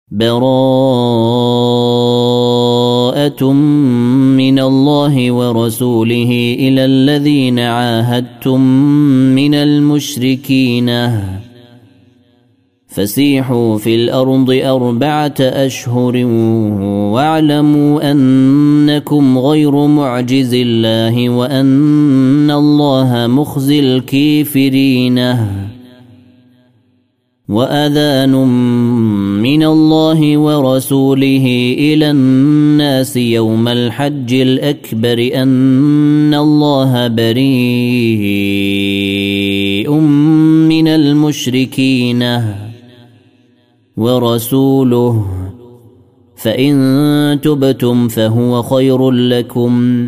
براءة من الله ورسوله إلى الذين عاهدتم من المشركين فسيحوا في الأرض 4 أشهر واعلموا أنكم غير معجز الله وأن الله مخزي الكافرين وأذان من الله ورسوله إلى الناس يوم الحج الأكبر أن الله بريء من المشركين ورسوله فإن تبتم فهو خير لكم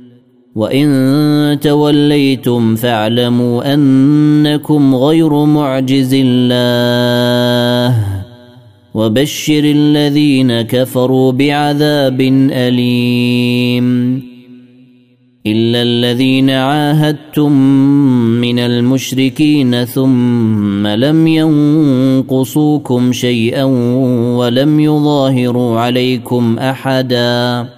وإن توليتم فاعلموا أنكم غير معجز الله وبشر الذين كفروا بعذاب أليم إلا الذين عاهدتم من المشركين ثم لم ينقصوكم شيئا ولم يظاهروا عليكم أحدا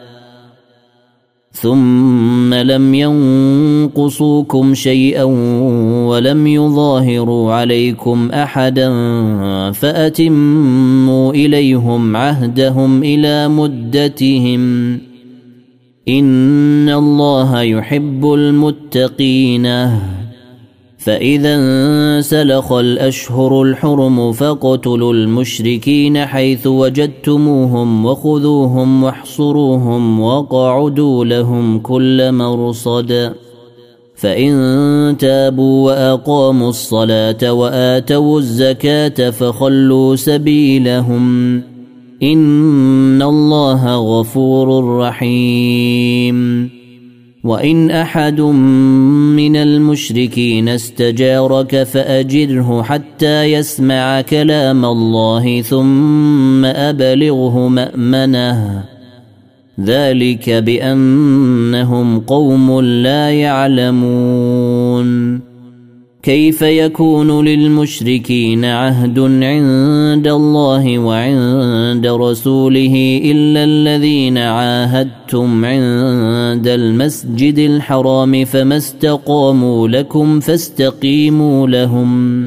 فأتموا إليهم عهدهم إلى مدتهم إن الله يحب المتقين فإذا انسلخ الأشهر الحرم فاقتلوا المشركين حيث وجدتموهم وخذوهم واحصروهم واقعدوا لهم كل مرصد فإن تابوا وأقاموا الصلاة وآتوا الزكاة فخلوا سبيلهم إن الله غفور رحيم وإن أحد من المشركين استجارك فأجره حتى يسمع كلام الله ثم أبلغه مأمنه ذلك بأنهم قوم لا يعلمون كيف يكون للمشركين عهد عند الله وعند رسوله إلا الذين عاهدتم عند المسجد الحرام فما استقاموا لكم فاستقيموا لهم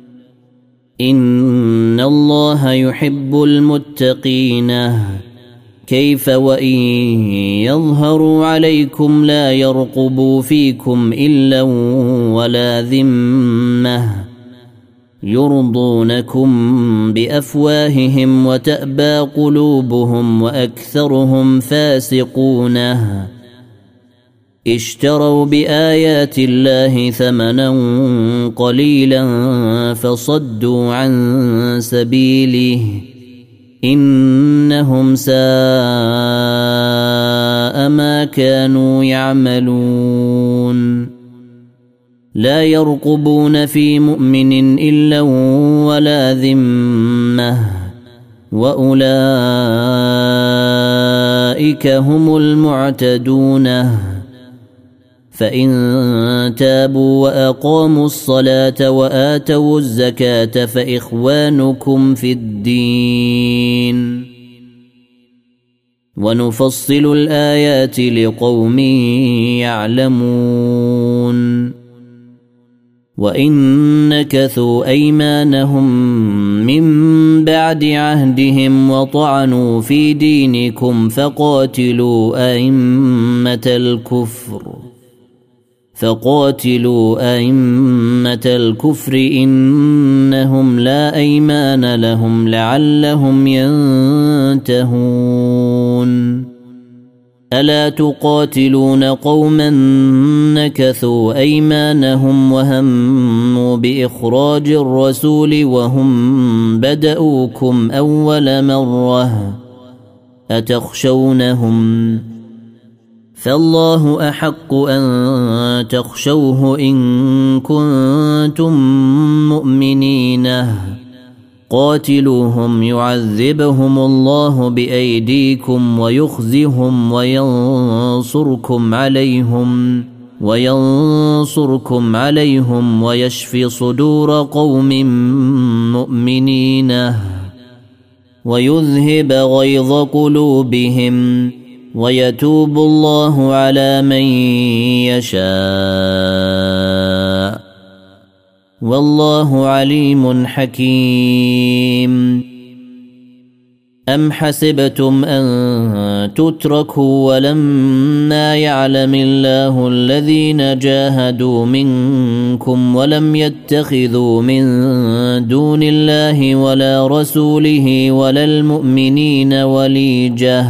إن الله يحب المتقين كيف وإن يظهروا عليكم لا يرقبوا فيكم إلا ولا ذمة يرضونكم بأفواههم وتأبى قلوبهم وأكثرهم فاسقون اشتروا بآيات الله ثمنا قليلا فصدوا عن سبيله إنهم ساء ما كانوا يعملون لا يرقبون في مؤمن إلا ولا ذمة وأولئك هم المعتدون فإن تابوا وأقاموا الصلاة وآتوا الزكاة فإخوانكم في الدين ونفصل الآيات لقوم يعلمون وإن نكثوا أيمانهم من بعد عهدهم وطعنوا في دينكم فقاتلوا أئمة الكفر إنهم لا أيمان لهم لعلهم ينتهون ألا تقاتلون قوما نكثوا أيمانهم وهموا بإخراج الرسول وهم بدؤوكم أول مرة أتخشونهم فالله أحق أن تخشوه إن كنتم مؤمنين قاتلوهم يعذبهم الله بأيديكم ويخزهم وينصركم عليهم ويشفي صدور قوم مؤمنين ويذهب غيظ قلوبهم ويتوب الله على من يشاء والله عليم حكيم. أم حسبتم أن تتركوا ولما يعلم الله الذين جاهدوا منكم ولم يتخذوا من دون الله ولا رسوله ولا المؤمنين وليجة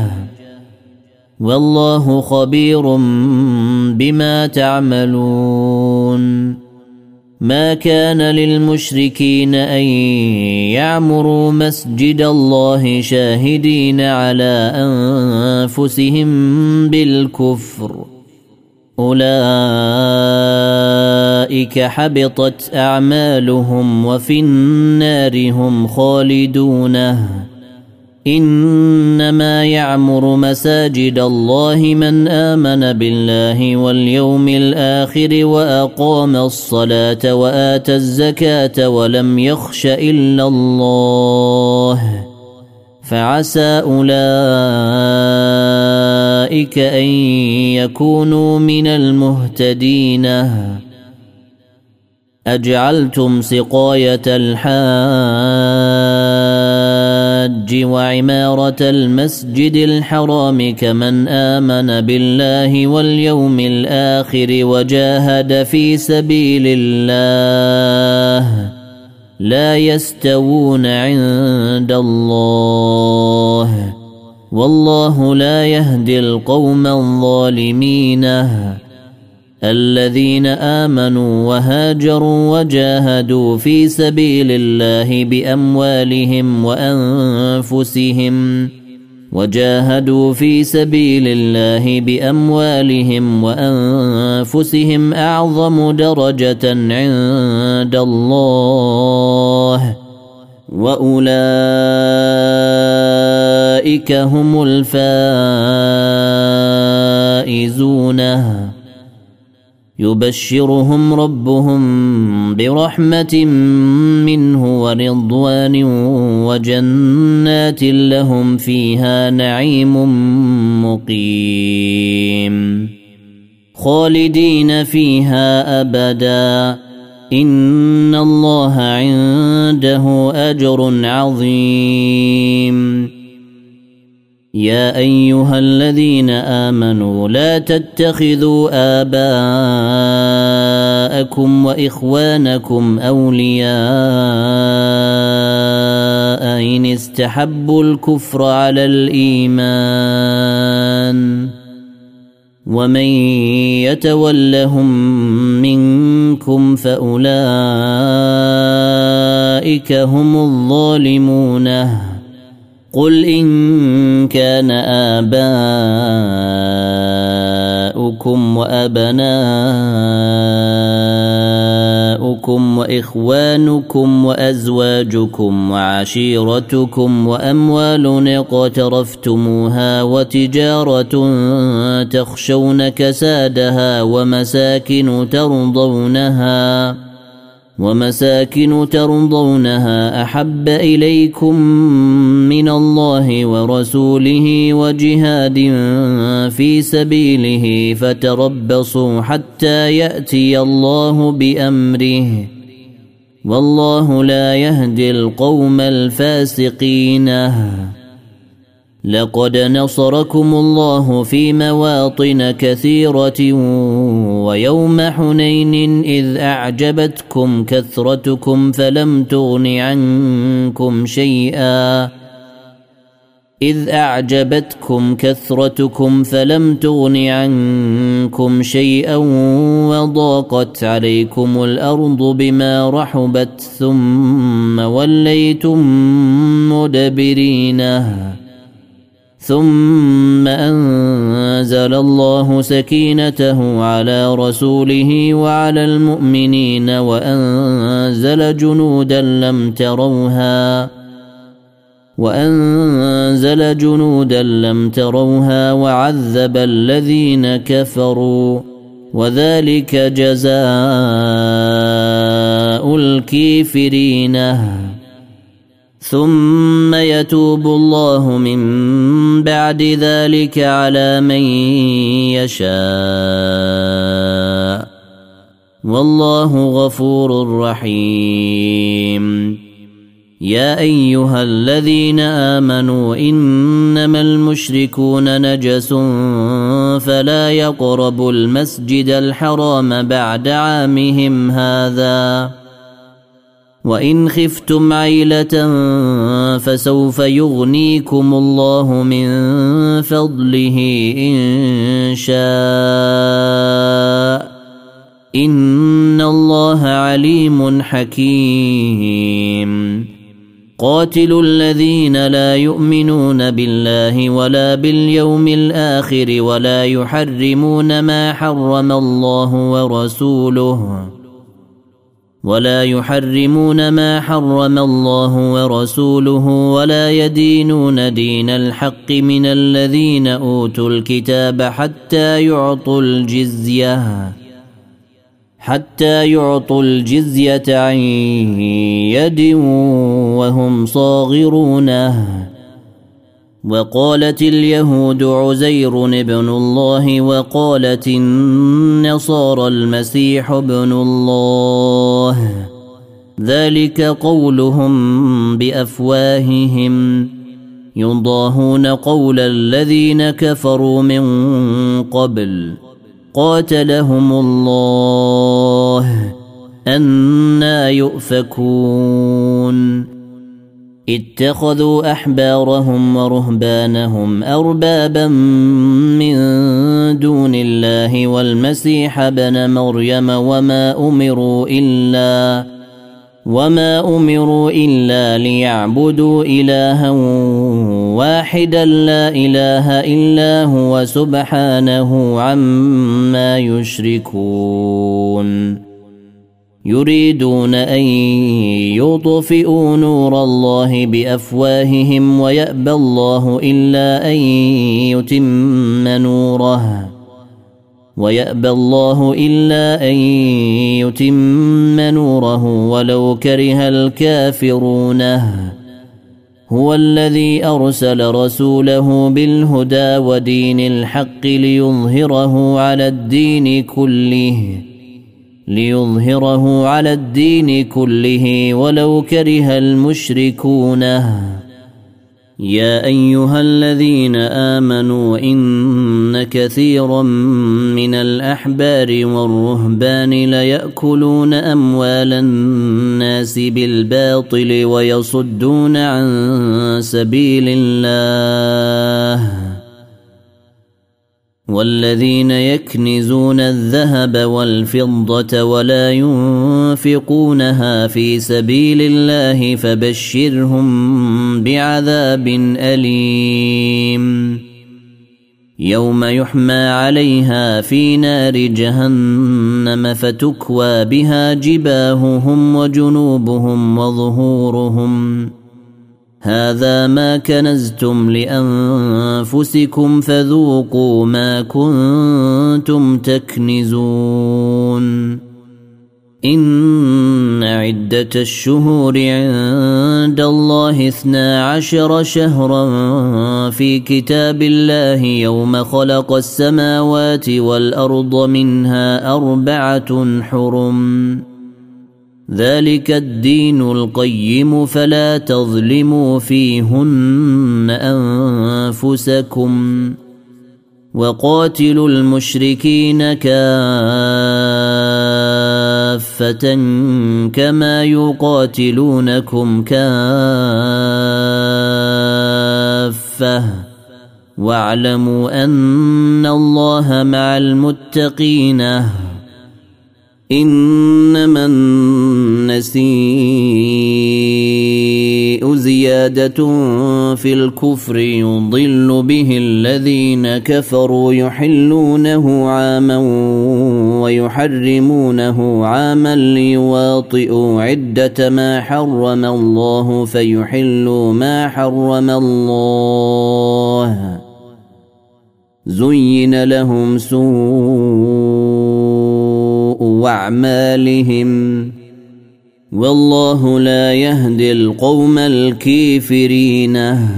والله خبير بما تعملون. ما كان للمشركين أن يعمروا مسجد الله شاهدين على أنفسهم بالكفر أولئك حبطت أعمالهم وفي النار هم خالدون. إنما يعمر مساجد الله من آمن بالله واليوم الآخر وأقام الصلاة وآتى الزكاة ولم يخش إلا الله فعسى أولئك أن يكونوا من المهتدين. أجعلتم سقاية الحاج وعمارة المسجد الحرام كمن آمن بالله واليوم الآخر وجاهد في سبيل الله لا يستوون عند الله والله لا يهدي القوم الظالمين. الذين آمنوا وهاجروا وجاهدوا في سبيل الله بأموالهم وأنفسهم أعظم درجة عند الله وأولئك هم الفائزون. يبشرهم ربهم برحمة منه ورضوان وجنات لهم فيها نعيم مقيم خالدين فيها أبدا إن الله عنده أجر عظيم. يا أيها الذين آمنوا لا تتخذوا آباءكم وإخوانكم أولياء إن استحبوا الكفر على الإيمان ومن يتولهم منكم فأولئك هم الظالمون. قل إن كان آباؤكم وأبناؤكم وإخوانكم وأزواجكم وعشيرتكم وأموال اقترفتموها وتجارة تخشون كسادها ومساكن ترضونها أحب إليكم من الله ورسوله وجهاد في سبيله فتربصوا حتى يأتي الله بأمره والله لا يهدي القوم الفاسقين. لقد نصركم الله في مواطن كثيرة ويوم حنين إذ أعجبتكم كثرتكم فلم تغن عنكم شيئا وضاقت عليكم الأرض بما رحبت ثم وليتم مدبرين. ثم أنزل الله سكينته على رسوله وعلى المؤمنين وأنزل جنودا لم تروها وعذب الذين كفروا وذلك جزاء الكافرين. ثم يتوب الله من بعد ذلك على من يشاء والله غفور رحيم. يا أيها الذين آمنوا إنما المشركون نجس فلا يقربوا المسجد الحرام بعد عامهم هذا وإن خفتم عيلة فسوف يغنيكم الله من فضله إن شاء إن الله عليم حكيم. قاتلوا الذين لا يؤمنون بالله ولا باليوم الآخر ولا يحرمون ما حرم الله ورسوله ولا يدينون دين الحق من الذين أوتوا الكتاب حتى يعطوا الجزية عن يد وهم صاغرون. وقالت اليهود عزير ابن الله وقالت النصارى المسيح ابن الله ذلك قولهم بأفواههم يضاهون قول الذين كفروا من قبل قاتلهم الله أنى يؤفكون. اتخذوا أحبارهم ورهبانهم أربابا من دون الله والمسيح ابن مريم وما أمروا إلا ليعبدوا إلها واحدا لا إله إلا هو سبحانه عما يشركون. يريدون أن يطفئوا نور الله بأفواههم ويأبى الله إلا أن يتم نوره ولو كره الكافرون. هو الذي أرسل رسوله بالهدى ودين الحق ليظهره على الدين كله ولو كره المشركون. يا أيها الذين آمنوا إن كثيرا من الأحبار والرهبان ليأكلون أموال الناس بالباطل ويصدون عن سبيل الله. والذين يكنزون الذهب والفضة ولا ينفقونها في سبيل الله فبشرهم بعذاب أليم يوم يحمى عليها في نار جهنم فتكوى بها جباههم وجنوبهم وظهورهم هذا ما كنزتم لأنفسكم فذوقوا ما كنتم تكنزون. إن عدة الشهور عند الله 12 شهرا في كتاب الله يوم خلق السماوات والأرض منها 4 حرم ذلك الدين القيم فلا تظلموا فيهن أنفسكم وقاتلوا المشركين كافة كما يقاتلونكم كافة واعلموا أن الله مع المتقين. إنما النسيء زيادة في الكفر يضل به الذين كفروا يحلونه عاما ويحرمونه عاما ليواطئوا عدة ما حرم الله فيحلوا ما حرم الله. زين لهم سوء أعمالهم والله لا يهدي القوم الكافرين.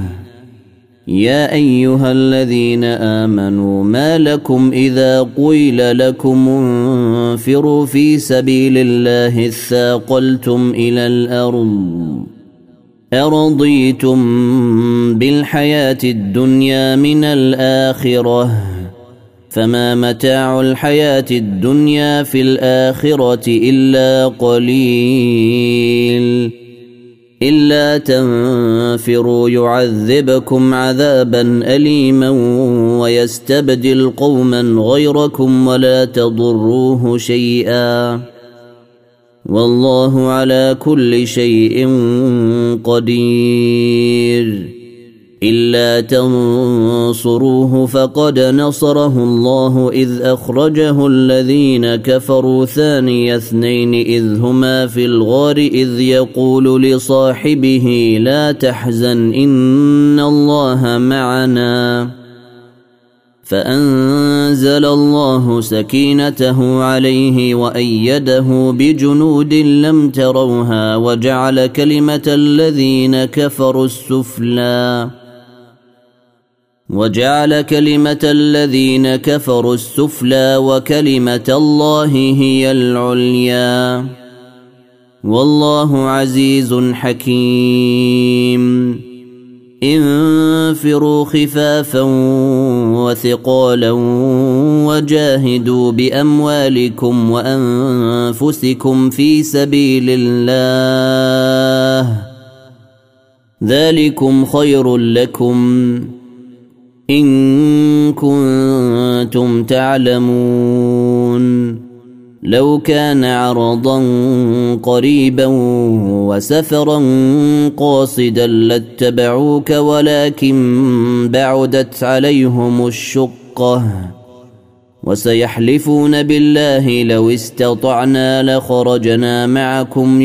يا أيها الذين آمنوا ما لكم إذا قيل لكم انفروا في سبيل الله اثاقلتم إلى الأرض أرضيتم بالحياة الدنيا من الآخرة فما متاع الحياة الدنيا في الآخرة إلا قليل إلا تنفروا يعذبكم عذابا أليما ويستبدل قوما غيركم ولا تضروه شيئا والله على كل شيء قدير. إلا تنصروه فقد نصره الله إذ أخرجه الذين كفروا ثاني اثنين إذ هما في الغار إذ يقول لصاحبه لا تحزن إن الله معنا فأنزل الله سكينته عليه وأيده بجنود لم تروها وجعل كلمة الذين كفروا السفلى وكلمة الله هي العليا والله عزيز حكيم. انفروا خفافا وثقالا وجاهدوا بأموالكم وأنفسكم في سبيل الله ذلكم خير لكم إن كنتم تعلمون. لو كان عرضا قريبا وسفرا قاصدا لاتبعوك ولكن بعدت عليهم الشقة وسيحلفون بالله لو استطعنا لخرجنا معكم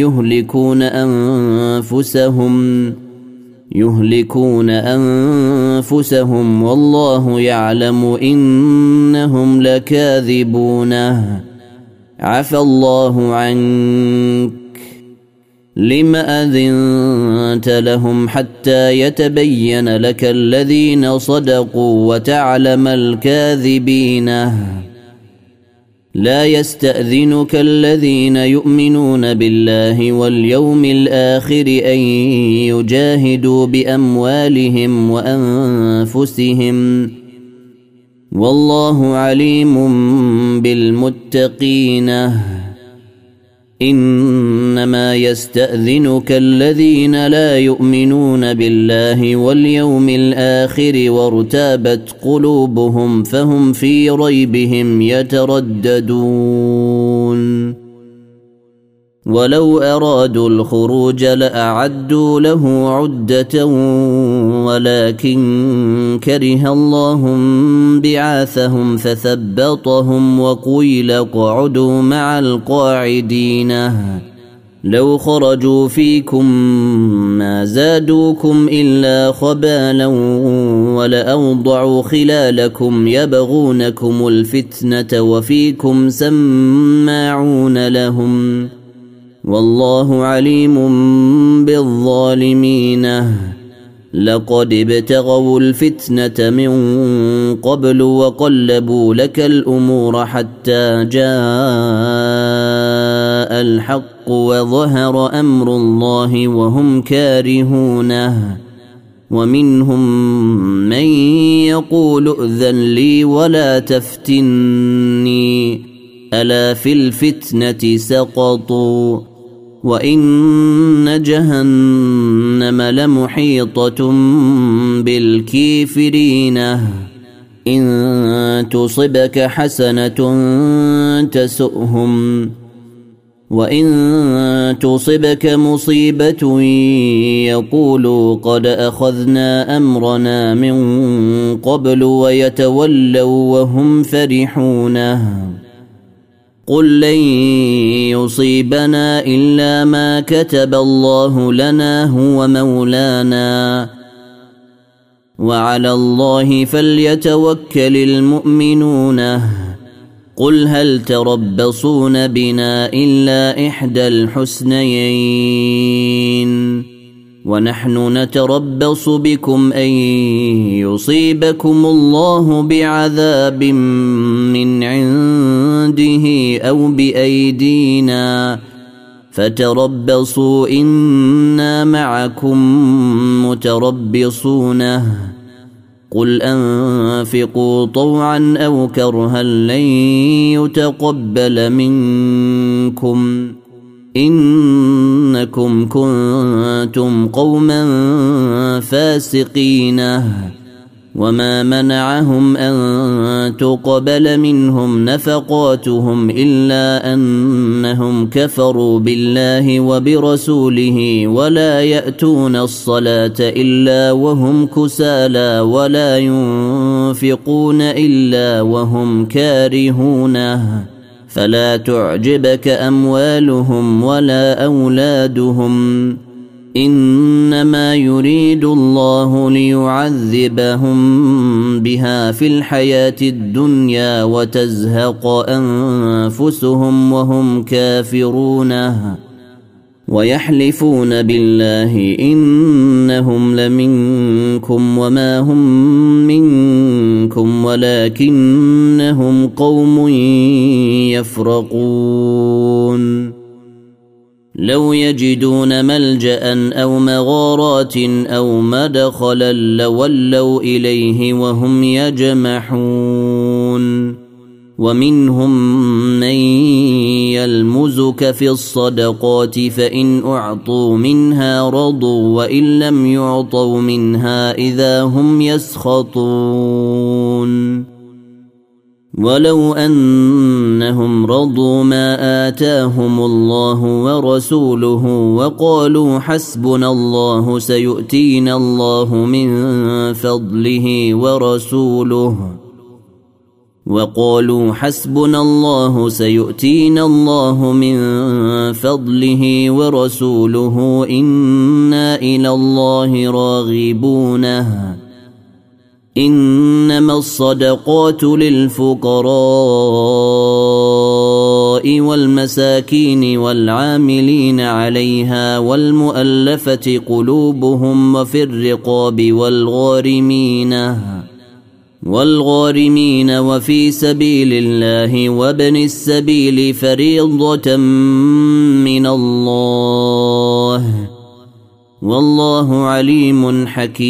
يهلكون أنفسهم والله يعلم إنهم لكاذبون. عفى الله عنك لم أذنت لهم حتى يتبين لك الذين صدقوا وتعلم الكاذبين. لا يستأذنك الذين يؤمنون بالله واليوم الآخر أن يجاهدوا بأموالهم وأنفسهم والله عليم بالمتقين. إنما يستأذنك الذين لا يؤمنون بالله واليوم الآخر وارتابت قلوبهم فهم في ريبهم يترددون. ولو أرادوا الخروج لأعدوا له عدة ولكن كره الله بعاثهم فثبطهم وقيل اقعدوا مع القاعدين. لو خرجوا فيكم ما زادوكم إلا خبالا ولأوضعوا خلالكم يبغونكم الفتنة وفيكم سماعون لهم والله عليم بالظالمين. لقد ابتغوا الفتنة من قبل وقلبوا لك الأمور حتى جاء الحق وظهر أمر الله وهم كارهونه. ومنهم من يقول ائذن لي ولا تفتني ألا في الفتنة سقطوا وإن جهنم لمحيطة بالكافرين. إن تصبك حسنة تسؤهم وإن تصبك مصيبة يقولوا قد أخذنا أمرنا من قبل ويتولوا وهم فرحون. قل لن يصيبنا إلا ما كتب الله لنا هو مولانا وعلى الله فليتوكل المؤمنون. قل هل تربصون بنا إلا إحدى الحسنيين ونحن نتربص بكم أن يصيبكم الله بعذاب من عنده أو بأيدينا فتربصوا إنا معكم متربصون قل أنفقوا طوعا أو كرها لن يتقبل منكم إنكم كنتم قوما فاسقين وما منعهم أن تقبل منهم نفقاتهم إلا أنهم كفروا بالله وبرسوله ولا يأتون الصلاة إلا وهم كسالى ولا ينفقون إلا وهم كارهونه فلا تعجبك أموالهم ولا أولادهم إنما يريد الله ليعذبهم بها في الحياة الدنيا وتزهق أنفسهم وهم كافرون ويحلفون بالله إنهم لمنكم وما هم منكم ولكنهم قوم يفرقون لو يجدون ملجأ أو مغارات أو مدخلا لولوا إليه وهم يجمحون ومنهم من يلمزك في الصدقات فإن أعطوا منها رضوا وإن لم يعطوا منها إذا هم يسخطون ولو أنهم رضوا ما آتاهم الله ورسوله وقالوا حسبنا الله سيؤتينا الله من فضله ورسوله إنا إلى الله راغبون إنما الصدقات للفقراء والمساكين والعاملين عليها والمؤلفة قلوبهم وفي الرقاب والغارمين وفي سبيل الله وابن السبيل فريضة من الله والله عليم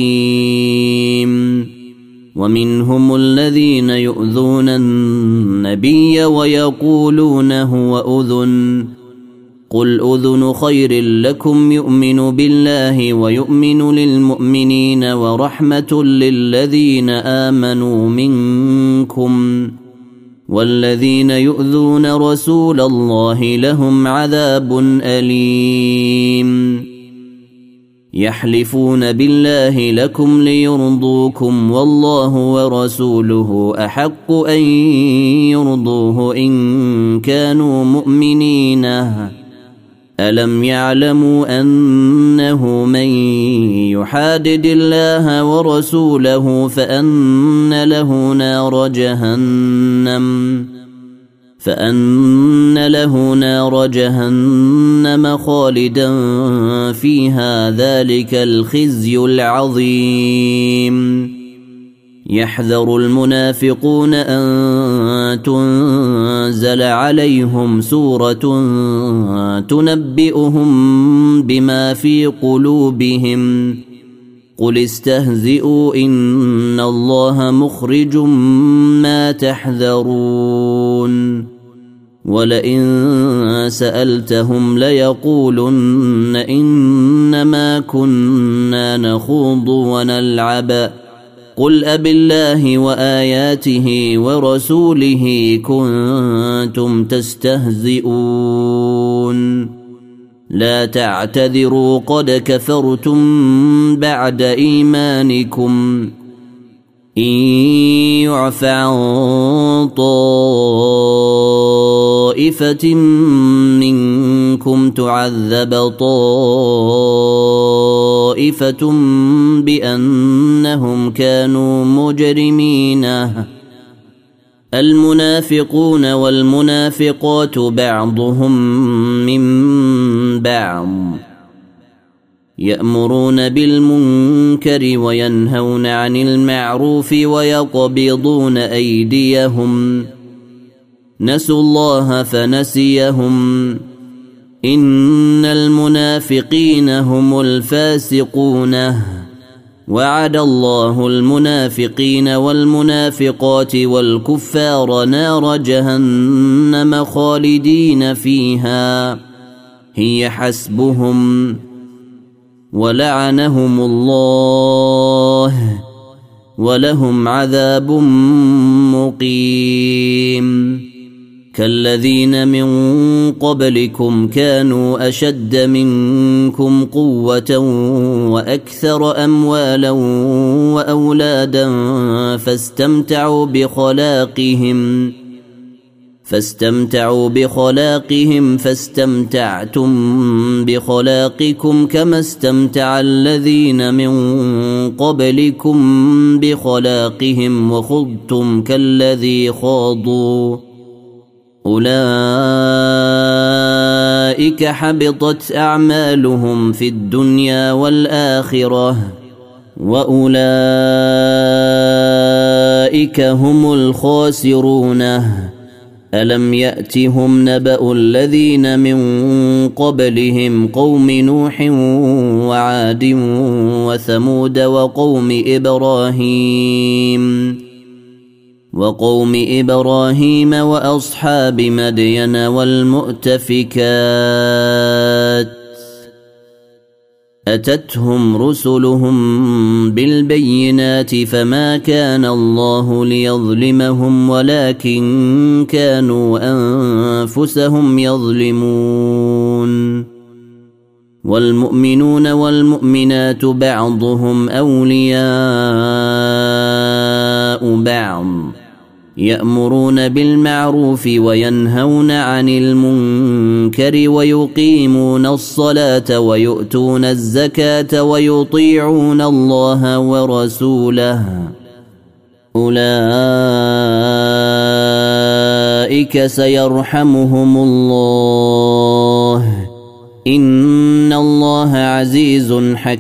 حكيم ومنهم الذين يؤذون النبي ويقولون هو أذن قل أذن خير لكم يؤمن بالله ويؤمن للمؤمنين ورحمة للذين آمنوا منكم والذين يؤذون رسول الله لهم عذاب أليم يحلفون بالله لكم ليرضوكم والله ورسوله أحق أن يرضوه إن كانوا مؤمنين ألم يعلموا أنه من يحادد الله ورسوله فأن له نار جهنم خالدا فيها ذلك الخزي العظيم يحذر المنافقون أن تنزل عليهم سورة تنبئهم بما في قلوبهم قل استهزئوا إن الله مخرج ما تحذرون ولئن سألتهم ليقولن إنما كنا نخوض ونلعب قل أبالله وآياته ورسوله كنتم تستهزئون لا تعتذروا قد كفرتم بعد إيمانكم إن يعف عن طائفة منكم تعذب طائفة بأنهم كانوا مجرمين المنافقون والمنافقات بعضهم من بعض يأمرون بالمنكر وينهون عن المعروف ويقبضون أيديهم نسوا الله فنسيهم إن المنافقين هم الفاسقون وعد الله المنافقين والمنافقات والكفار نار جهنم خالدين فيها هي حسبهم ولعنهم الله ولهم عذاب مقيم كالذين من قبلكم كانوا أشد منكم قوة وأكثر أموالا وأولادا فاستمتعوا بخلاقهم فاستمتعتم بخلاقكم كما استمتع الذين من قبلكم بخلاقهم وخضتم كالذي خاضوا أولئك حبطت أعمالهم في الدنيا والآخرة وأولئك هم الخاسرون ألم يأتهم نبأ الذين من قبلهم قوم نوح وعاد وثمود وقوم إبراهيم وأصحاب مدين والمؤتفكات أتتهم رسلهم بالبينات فما كان الله ليظلمهم ولكن كانوا أنفسهم يظلمون والمؤمنون والمؤمنات بعضهم أولياء بعض يأمرون بالمعروف وينهون عن المنكر ويقيمون الصلاة ويؤتون الزكاة ويطيعون الله ورسوله أولئك سيرحمهم الله إن الله عزيز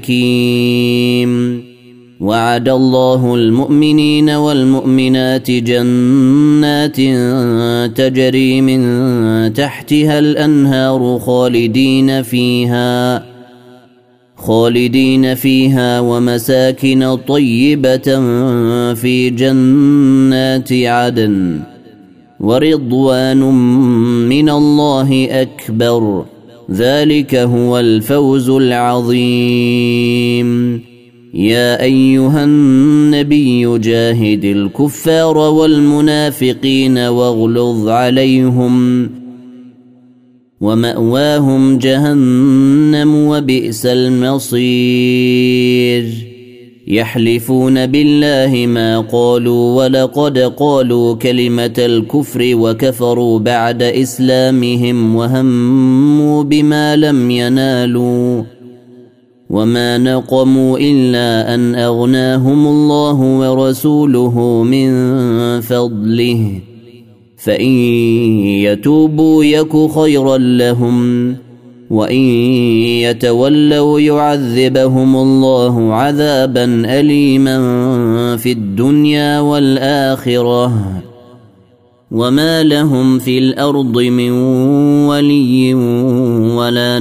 حكيم وعد الله المؤمنين والمؤمنات جنات تجري من تحتها الأنهار خالدين فيها ومساكن طيبة في جنات عدن ورضوان من الله أكبر ذلك هو الفوز العظيم يا أيها النبي جاهد الكفار والمنافقين واغلظ عليهم ومأواهم جهنم وبئس المصير يحلفون بالله ما قالوا ولقد قالوا كلمة الكفر وكفروا بعد إسلامهم وهموا بما لم ينالوا وما نقموا إلا أن أغناهم الله ورسوله من فضله فإن يتوبوا يك خيرا لهم وإن يتولوا يعذبهم الله عذابا أليما في الدنيا والآخرة وما لهم في الأرض من ولي ولا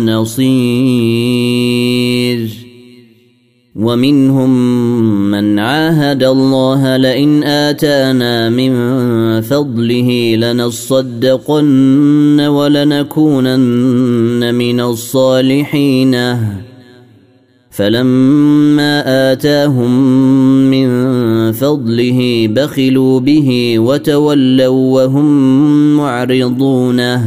نصير ومنهم من عاهد الله لئن آتانا من فضله لنصدقن ولنكونن من الصالحين فلما آتاهم من فضله بخلوا به وتولوا وهم معرضون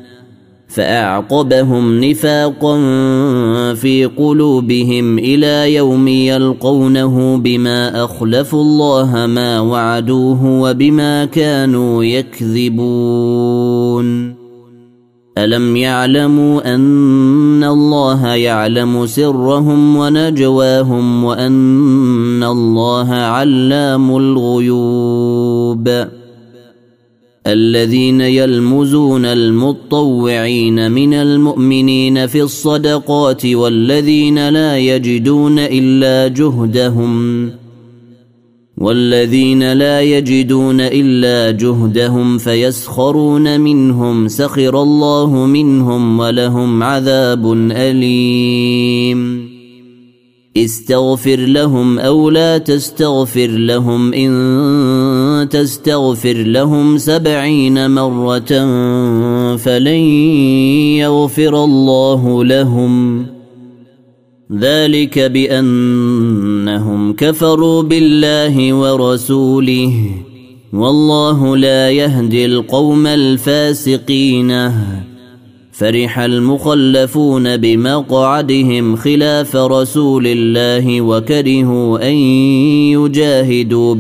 فأعقبهم نفاقا في قلوبهم إلى يوم يلقونه بما أخلفوا الله ما وعدوه وبما كانوا يكذبون ألم يعلموا أن الله يعلم سرهم ونجواهم وأن الله علام الغيوب الذين يلمزون المطوعين من المؤمنين في الصدقات والذين لا يجدون إلا جهدهم فيسخرون منهم سخر الله منهم ولهم عذاب أليم استغفر لهم أو لا تستغفر لهم إن تستغفر لهم 70 مرة فلن يغفر الله لهم ذلك بأنهم كفروا بالله ورسوله والله لا يهدي القوم الفاسقين فرح المخلفون بمقعدهم خلاف رسول الله وكرهوا أن يجاهدوا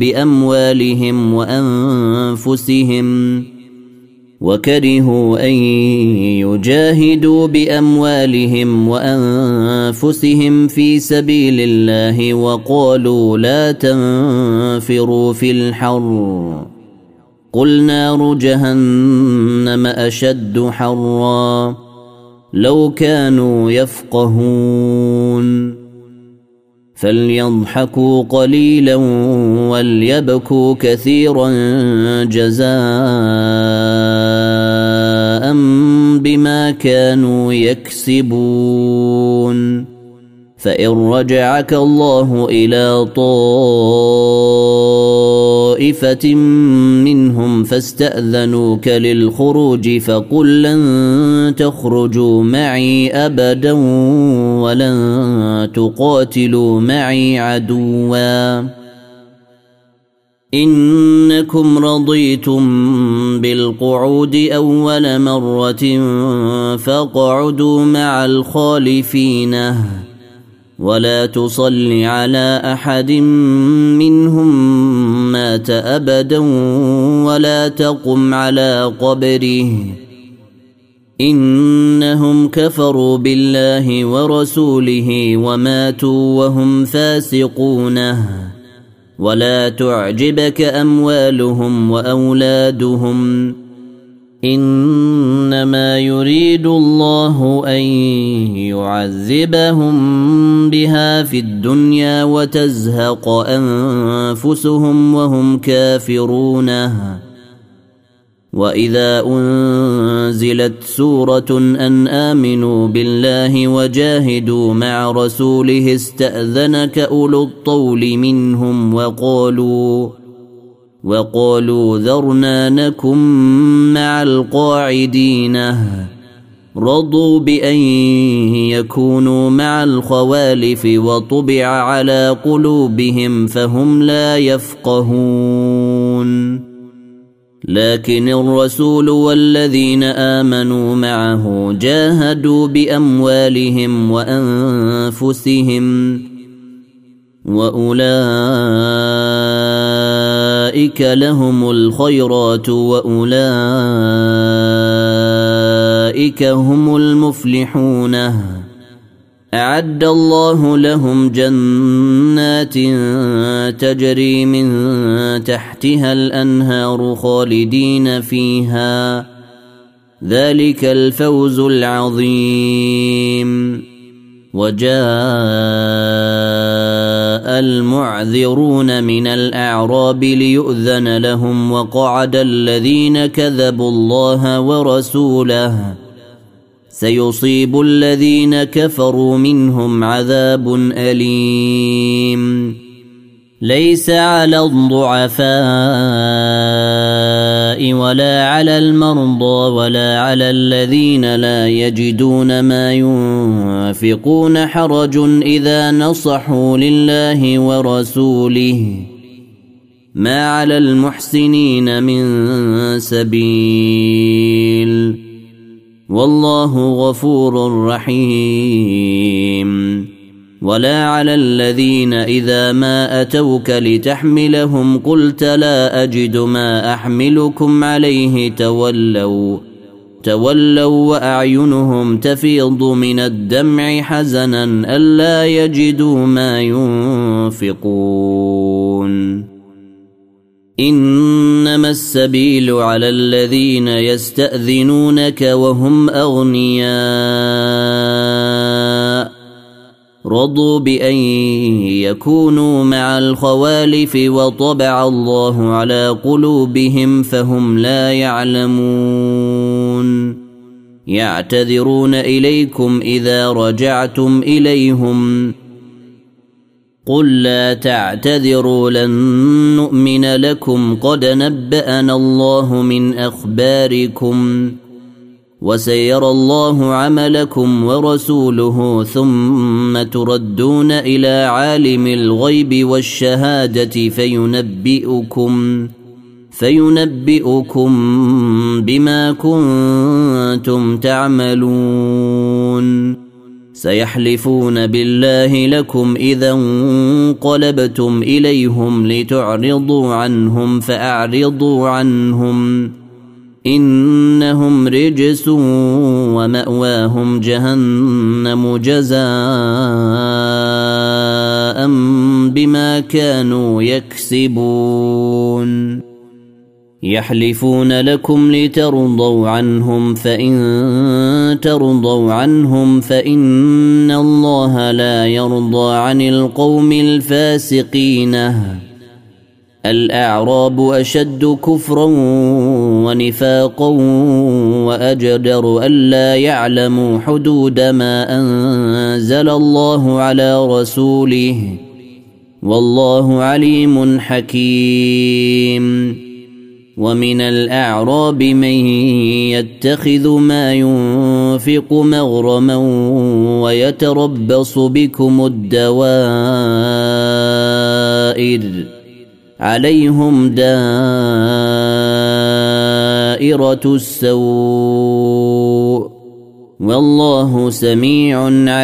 بأموالهم وأنفسهم في سبيل الله وقالوا لا تنفروا في الحر قل نار جهنم أشد حرا لو كانوا يفقهون فليضحكوا قليلا وليبكوا كثيرا جزاء بما كانوا يكسبون فإن رجعك الله إلى طائفة منهم فاستأذنوك للخروج فقل لن تخرجوا معي أبدا ولن تقاتلوا معي عدوا إنكم رضيتم بالقعود أول مرة فاقعدوا مع الخالفين ولا تصل على أحد منهم مات أبدا ولا تقم على قبره إنهم كفروا بالله ورسوله وماتوا وهم فاسقون ولا تعجبك أموالهم وأولادهم إنما يريد الله أن يعذبهم بها في الدنيا وتزهق أنفسهم وهم كافرون وإذا أنزلت سورة أن آمنوا بالله وجاهدوا مع رسوله استأذنك أولو الطول منهم وقالوا ذرنا نكن مع القاعدين رضوا بأن يكونوا مع الخوالف وطبع على قلوبهم فهم لا يفقهون لكن الرسول والذين آمنوا معه جاهدوا بأموالهم وأنفسهم وأولئك لهم الخيرات وأولئك هم المفلحون أعد الله لهم جنات تجري من تحتها الأنهار خالدين فيها ذلك الفوز العظيم وجاء المعذرون من الأعراب ليؤذن لهم وقعد الذين كذبوا الله ورسوله سيصيب الذين كفروا منهم عذاب أليم ليس على الضعفاء ولا على المرضى ولا على الذين لا يجدون ما ينفقون حرج إذا نصحوا لله ورسوله ما على المحسنين من سبيل والله غفور رحيم ولا على الذين إذا ما أتوك لتحملهم قلت لا أجد ما أحملكم عليه تولوا وأعينهم تفيض من الدمع حزنا ألا يجدوا ما ينفقون إنما السبيل على الذين يستأذنونك وهم أغنياء رضوا بأن يكونوا مع الخوالف وطبع الله على قلوبهم فهم لا يعلمون يعتذرون إليكم إذا رجعتم إليهم قل لا تعتذروا لن نؤمن لكم قد نبأنا الله من أخباركم وسيرى الله عملكم ورسوله ثم تردون إلى عالم الغيب والشهادة فينبئكم بما كنتم تعملون سيحلفون بالله لكم إذا انقلبتم إليهم لتعرضوا عنهم فأعرضوا عنهم إنهم رجس ومأواهم جهنم جزاء بما كانوا يكسبون يحلفون لكم لترضوا عنهم فإن ترضوا عنهم فإن الله لا يرضى عن القوم الفاسقين الأعراب أشد كفرا ونفاقا وأجدر ألا يعلموا حدود ما أنزل الله على رسوله والله عليم حكيم ومن الأعراب من يتخذ ما ينفق مغرما ويتربص بكم الدوائر عليهم دائرة السوء والله سميع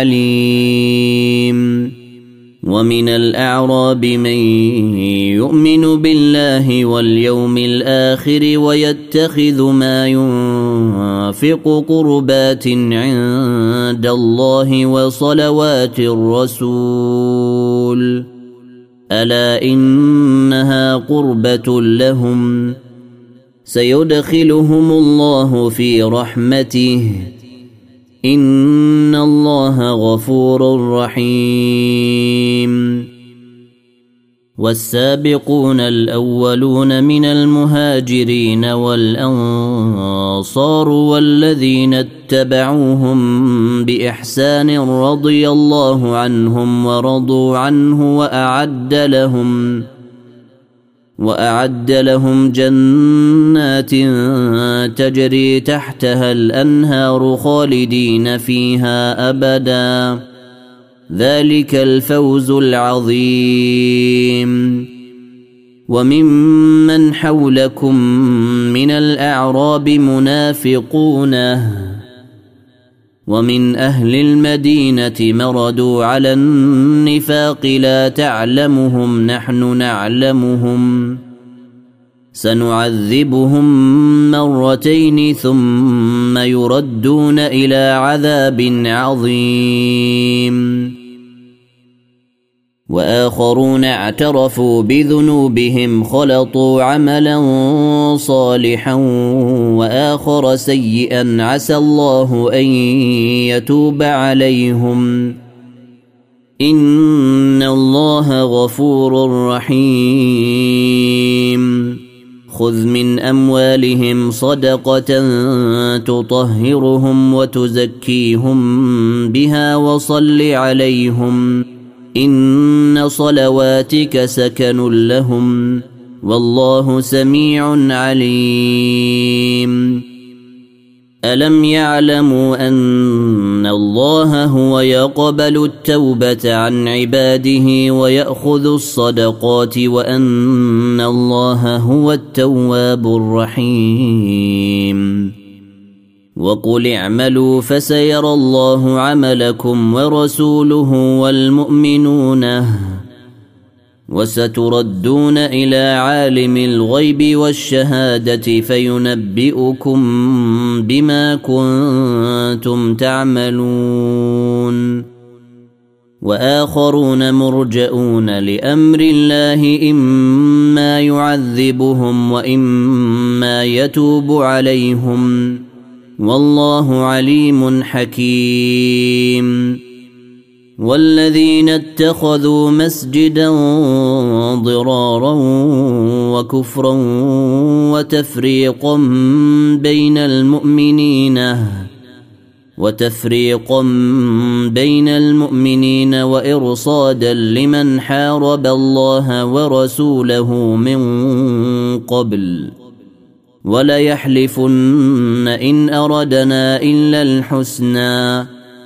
عليم ومن الأعراب من يؤمن بالله واليوم الآخر ويتخذ ما ينفق قربات عند الله وصلوات الرسول ألا إنها قربة لهم سيدخلهم الله في رحمته إن الله غفور رحيم والسابقون الأولون من المهاجرين والأنصار والذين اتبعوهم بإحسان رضي الله عنهم ورضوا عنه وأعد لهم جنات تجري تحتها الأنهار خالدين فيها أبدا ذلك الفوز العظيم وممن حولكم من الأعراب منافقون ومن أهل المدينة مردوا على النفاق لا تعلمهم نحن نعلمهم سنعذبهم مرتين ثم يردون إلى عذاب عظيم وآخرون اعترفوا بذنوبهم خلطوا عملا صالحا وآخر سيئا عسى الله أن يتوب عليهم إن الله غفور رحيم خذ من أموالهم صدقة تطهرهم وتزكيهم بها وصل عليهم إن صلواتك سكن لهم والله سميع عليم ألم يعلموا أن الله هو يقبل التوبة عن عباده ويأخذ الصدقات وأن الله هو التواب الرحيم وقل اعملوا فسيرى الله عملكم ورسوله والمؤمنون وستردون إلى عالم الغيب والشهادة فينبئكم بما كنتم تعملون وآخرون مرجئون لأمر الله إما يعذبهم وإما يتوب عليهم والله عليم حكيم. والذين اتخذوا مسجدا ضرارا وكفرا وتفريقا بين المؤمنين وإرصادا لمن حارب الله ورسوله من قبل وليحلفن إن أردنا إلا الحسنى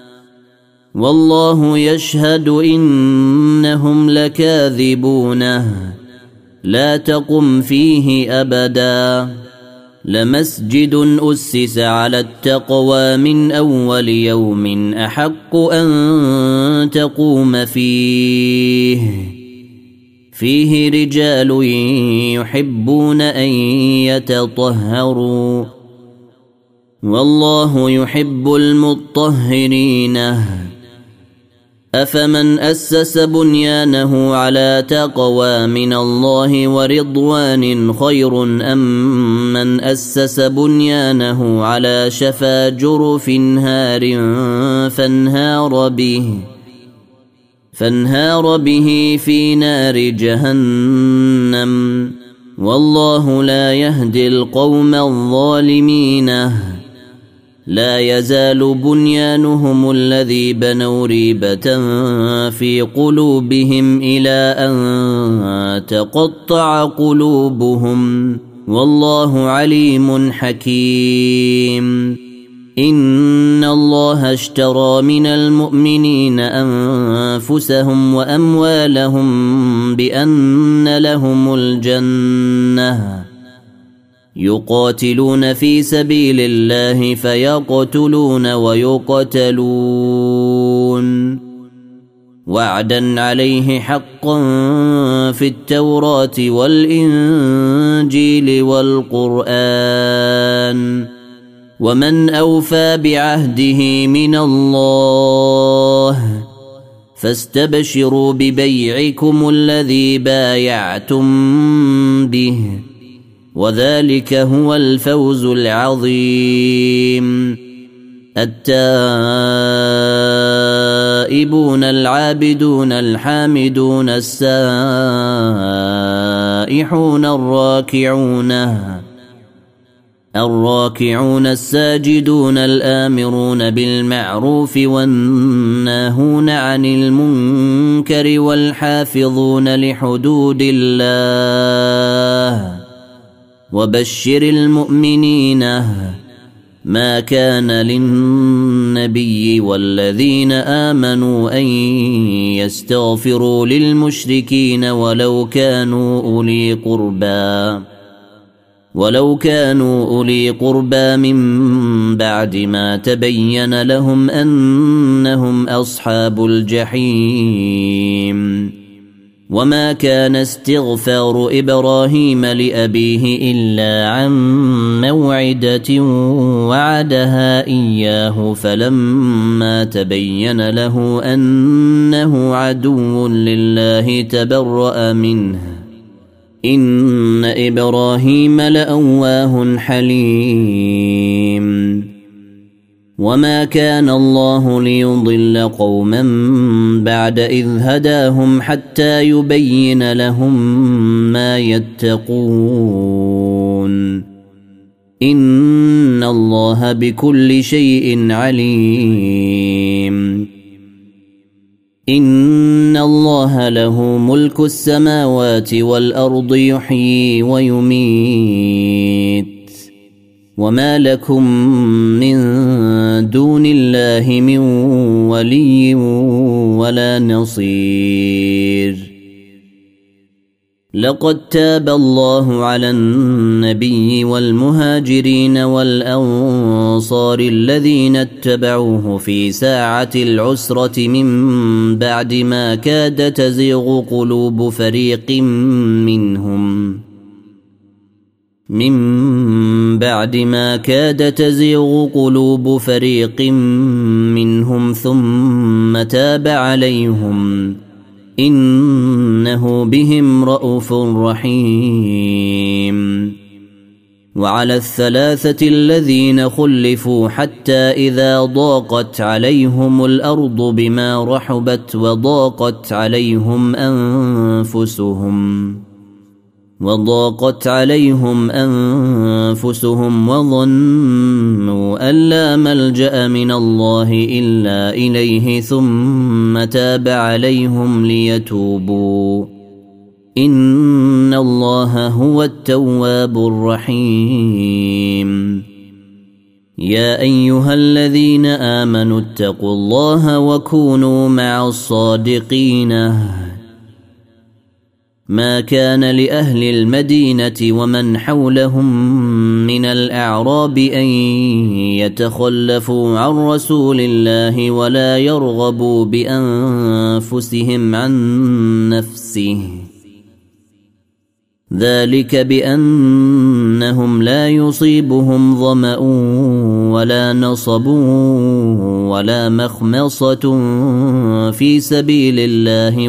والله يشهد إنهم لكاذبون. لا تقم فيه أبدا لمسجد أسس على التقوى من أول يوم أحق أن تقوم فيه رجال يحبون أن يتطهروا والله يحب المطهرين. أفمن أسس بنيانه على تقوى من الله ورضوان خير أم من أسس بنيانه على شفا جرف هار فانهار به في نار جهنم والله لا يهدي القوم الظالمين. لا يزال بنيانهم الذي بنوا ريبة في قلوبهم إلى أن تقطع قلوبهم والله عليم حكيم. إن الله اشترى من المؤمنين أنفسهم وأموالهم بأن لهم الجنة يقاتلون في سبيل الله فيقتلون ويقتلون وعدا عليه حقا في التوراة والإنجيل والقرآن ومن أوفى بعهده من الله فاستبشروا ببيعكم الذي بايعتم به وذلك هو الفوز العظيم. التائبون العابدون الحامدون السائحون الراكعون الساجدون الآمرون بالمعروف والناهون عن المنكر والحافظون لحدود الله وبشر المؤمنين. ما كان للنبي والذين آمنوا أن يستغفروا للمشركين ولو كانوا أولي قربى من بعد ما تبين لهم أنهم أصحاب الجحيم. وما كان استغفار إبراهيم لأبيه إلا عن موعدة وعدها إياه فلما تبين له أنه عدو لله تبرأ منه إن إبراهيم لأواه حليم. وما كان الله ليضل قوما بعد إذ هداهم حتى يبين لهم ما يتقون إن الله بكل شيء عليم. إن الله له ملك السماوات والأرض يحيي ويميت وما لكم من دون الله من ولي ولا نصير. لقد تاب الله على النبي والمهاجرين والأنصار الذين اتبعوه في ساعة العسرة من بعد ما كاد تزيغ قلوب فريق منهم من بعد ما كاد تزيغ قلوب فريق منهم ثم تاب عليهم إنه بهم رءوف رحيم. وعلى الثلاثة الذين خلفوا حتى إذا ضاقت عليهم الأرض بما رحبت وضاقت عليهم أنفسهم وظنوا أن لا ملجأ من الله إلا إليه ثم تاب عليهم ليتوبوا إن الله هو التواب الرحيم. يا أيها الذين آمنوا اتقوا الله وكونوا مع الصادقين. ما كان لأهل المدينة ومن حولهم من الأعراب أن يتخلفوا عن رسول الله ولا يرغبوا بأنفسهم عن نفسه، ذلك بأنهم لا يصيبهم ظمأ ولا نصب ولا مخمصة في سبيل الله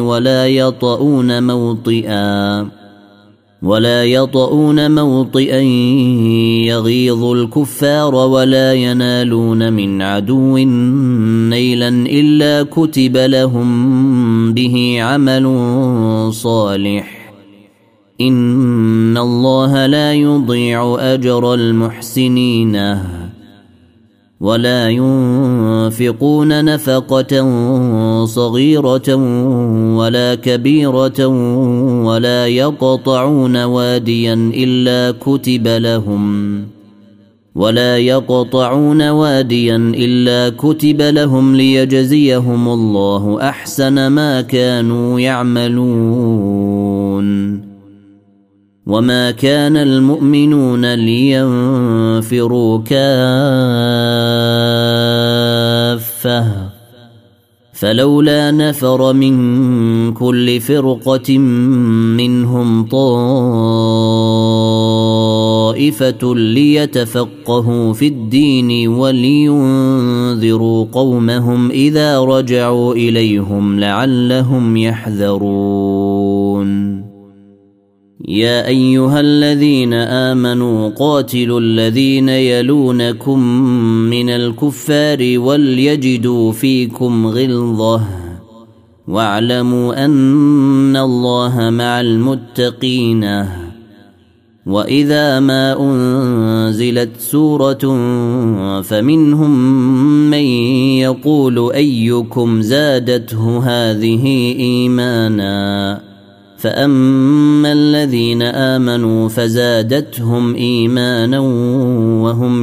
ولا يطؤون موطئا يغيظ الكفار ولا ينالون من عدو نيلا إلا كتب لهم به عمل صالح إن الله لا يضيع أجر المحسنين. ولا ينفقون نفقة صغيرة ولا كبيرة ولا يقطعون واديا إلا كتب لهم ليجزيهم الله أحسن ما كانوا يعملون. وما كان المؤمنون لينفروا كافة فلولا نفر من كل فرقة منهم طائفة ليتفقهوا في الدين ولينذروا قومهم إذا رجعوا إليهم لعلهم يحذرون. يا أيها الذين آمنوا قاتلوا الذين يلونكم من الكفار وليجدوا فيكم غلظة واعلموا أن الله مع المتقين. وإذا ما أنزلت سورة فمنهم من يقول أيكم زادته هذه إيمانا فأما الذين آمنوا فزادتهم إيمانا وهم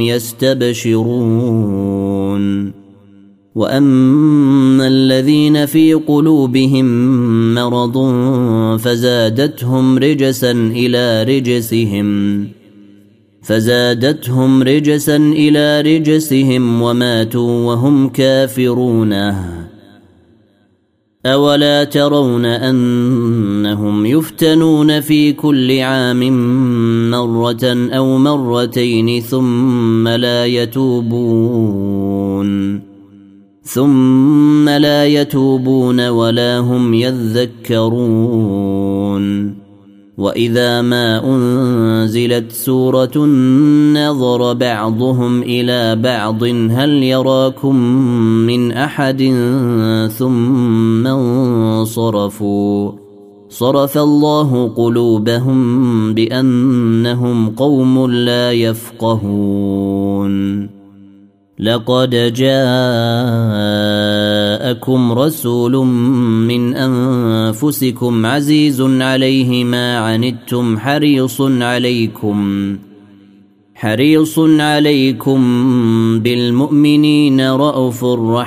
يستبشرون. وأما الذين في قلوبهم مرض فزادتهم رجسا إلى رجسهم وماتوا وهم كافرون. أولا ترون أنهم يفتنون في كل عام مرة أو مرتين ثم لا يتوبون ولا هم يذكرون. وإذا ما أنزلت سورة نظر بعضهم إلى بعض هل يراكم من أحد ثم انصرفوا صرف الله قلوبهم بأنهم قوم لا يفقهون. لقد جاءكم رسول من أنفسكم عزيز عليه ما عنتم حريص عليكم بالمؤمنين رءوف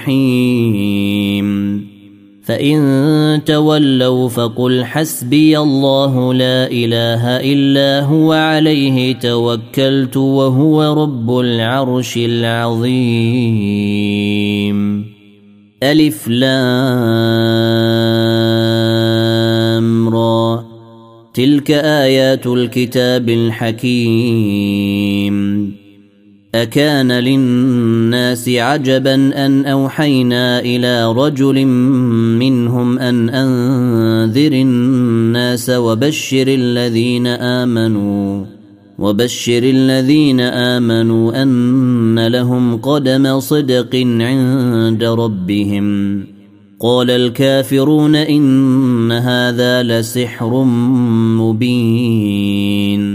رحيم. فإن تولوا فقل حسبي الله لا إله إلا هو عليه توكلت وهو رب العرش العظيم. ألف لام را تلك آيات الكتاب الحكيم أكان للناس عجبا أن أوحينا إلى رجل منهم أن أنذر الناس وبشر الذين آمنوا أن لهم قدم صدق عند ربهم قال الكافرون إن هذا لسحر مبين